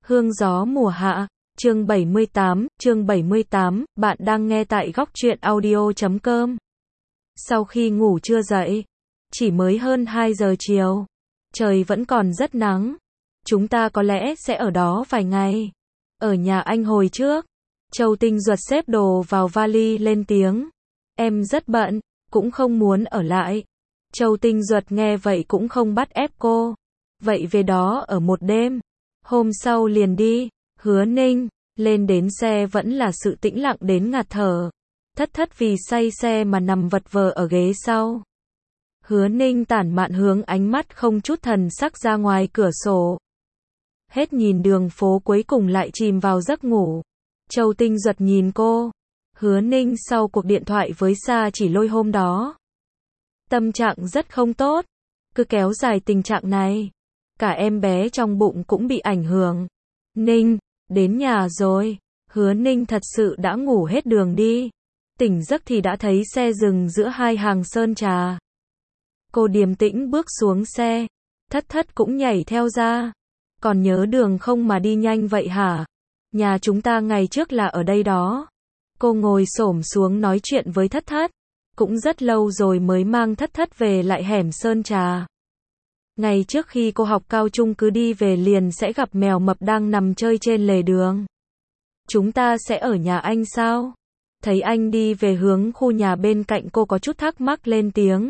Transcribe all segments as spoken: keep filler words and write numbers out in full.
Hương gió mùa hạ, chương bảy mươi tám, chương bảy mươi tám, bạn đang nghe tại góc truyện audio chấm com. Sau khi ngủ trưa dậy, chỉ mới hơn hai giờ chiều, trời vẫn còn rất nắng. Chúng ta có lẽ sẽ ở đó vài ngày. Ở nhà anh hồi trước, Châu Tinh Duật xếp đồ vào vali lên tiếng. Em rất bận, cũng không muốn ở lại. Châu Tinh Duật nghe vậy cũng không bắt ép cô. Vậy về đó ở một đêm. Hôm sau liền đi. Hứa Ninh, lên đến xe vẫn là sự tĩnh lặng đến ngạt thở. Thất thất vì say xe mà nằm vật vờ ở ghế sau. Hứa Ninh tản mạn hướng ánh mắt không chút thần sắc ra ngoài cửa sổ. Hết nhìn đường phố cuối cùng lại chìm vào giấc ngủ. Châu Tinh Duật nhìn cô. Hứa Ninh sau cuộc điện thoại với Sa Chỉ Lôi hôm đó, tâm trạng rất không tốt. Cứ kéo dài tình trạng này, cả em bé trong bụng cũng bị ảnh hưởng. Ninh, đến nhà rồi. Hứa Ninh thật sự đã ngủ hết đường đi. Tỉnh giấc thì đã thấy xe dừng giữa hai hàng sơn trà. Cô điềm tĩnh bước xuống xe. Thất thất cũng nhảy theo ra. Còn nhớ đường không mà đi nhanh vậy hả? Nhà chúng ta ngày trước là ở đây đó. Cô ngồi xổm xuống nói chuyện với thất thất. Cũng rất lâu rồi mới mang thất thất về lại hẻm sơn trà. Ngày trước khi cô học cao trung cứ đi về liền sẽ gặp mèo mập đang nằm chơi trên lề đường. Chúng ta sẽ ở nhà anh sao? Thấy anh đi về hướng khu nhà bên cạnh, cô có chút thắc mắc lên tiếng.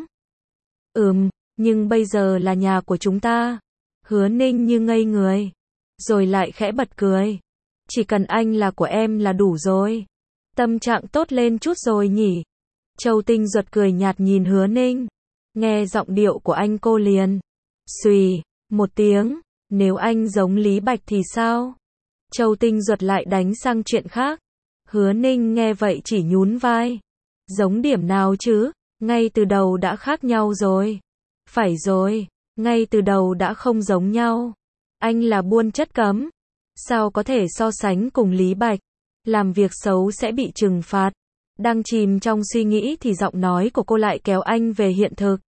Ừm, nhưng bây giờ là nhà của chúng ta. Hứa Ninh như ngây người. Rồi lại khẽ bật cười. Chỉ cần anh là của em là đủ rồi. Tâm trạng tốt lên chút rồi nhỉ? Châu Tinh Duật cười nhạt nhìn Hứa Ninh. Nghe giọng điệu của anh cô liền xùy một tiếng. Nếu anh giống Lý Bạch thì sao? Châu Tinh Duật lại đánh sang chuyện khác. Hứa Ninh nghe vậy chỉ nhún vai. Giống điểm nào chứ? Ngay từ đầu đã khác nhau rồi. Phải rồi, ngay từ đầu đã không giống nhau. Anh là buôn chất cấm. Sao có thể so sánh cùng Lý Bạch? Làm việc xấu sẽ bị trừng phạt. Đang chìm trong suy nghĩ thì giọng nói của cô lại kéo anh về hiện thực.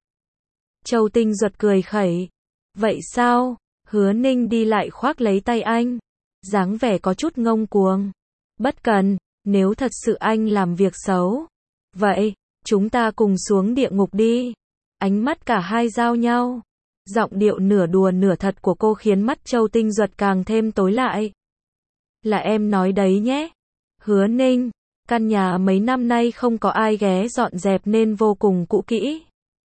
Châu Tinh Duật cười khẩy. Vậy sao? Hứa Ninh đi lại khoác lấy tay anh. Dáng vẻ có chút ngông cuồng. Bất cần, nếu thật sự anh làm việc xấu. Vậy, chúng ta cùng xuống địa ngục đi. Ánh mắt cả hai giao nhau. Giọng điệu nửa đùa nửa thật của cô khiến mắt Châu Tinh Duật càng thêm tối lại. Là em nói đấy nhé. Hứa Ninh, căn nhà mấy năm nay không có ai ghé dọn dẹp nên vô cùng cũ kỹ.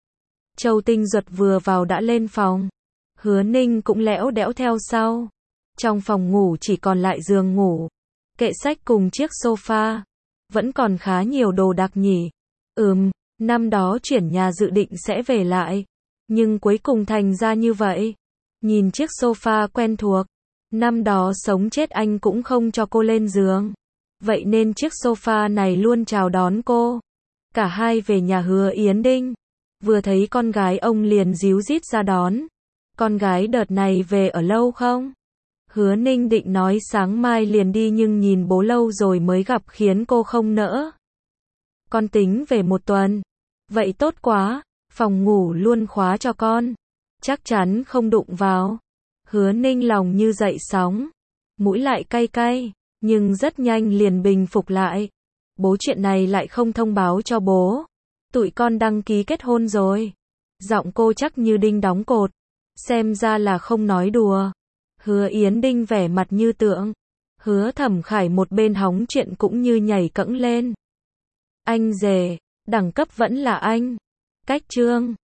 Châu Tinh Duật vừa vào đã lên phòng. Hứa Ninh cũng lẽo đẽo theo sau. Trong phòng ngủ chỉ còn lại giường ngủ, kệ sách cùng chiếc sofa. Vẫn còn khá nhiều đồ đạc nhỉ. Ừm, năm đó chuyển nhà dự định sẽ về lại. Nhưng cuối cùng thành ra như vậy. Nhìn chiếc sofa quen thuộc. Năm đó sống chết anh cũng không cho cô lên giường. Vậy nên chiếc sofa này luôn chào đón cô. Cả hai về nhà Hứa Yến Đinh. Vừa thấy con gái ông liền díu dít ra đón. Con gái đợt này về ở lâu không? Hứa Ninh định nói sáng mai liền đi nhưng nhìn bố lâu rồi mới gặp khiến cô không nỡ. Con tính về một tuần. Vậy tốt quá, phòng ngủ luôn khóa cho con. Chắc chắn không đụng vào. Hứa Ninh lòng như dậy sóng. Mũi lại cay cay, nhưng rất nhanh liền bình phục lại. Bố chuyện này lại không thông báo cho bố. Tụi con đăng ký kết hôn rồi. Giọng cô chắc như đinh đóng cột. Xem ra là không nói đùa. Hứa Yến Đinh vẻ mặt như tượng. Hứa Thẩm Khải một bên hóng chuyện cũng như nhảy cẫng lên. Anh rể, đẳng cấp vẫn là anh. Cách trương,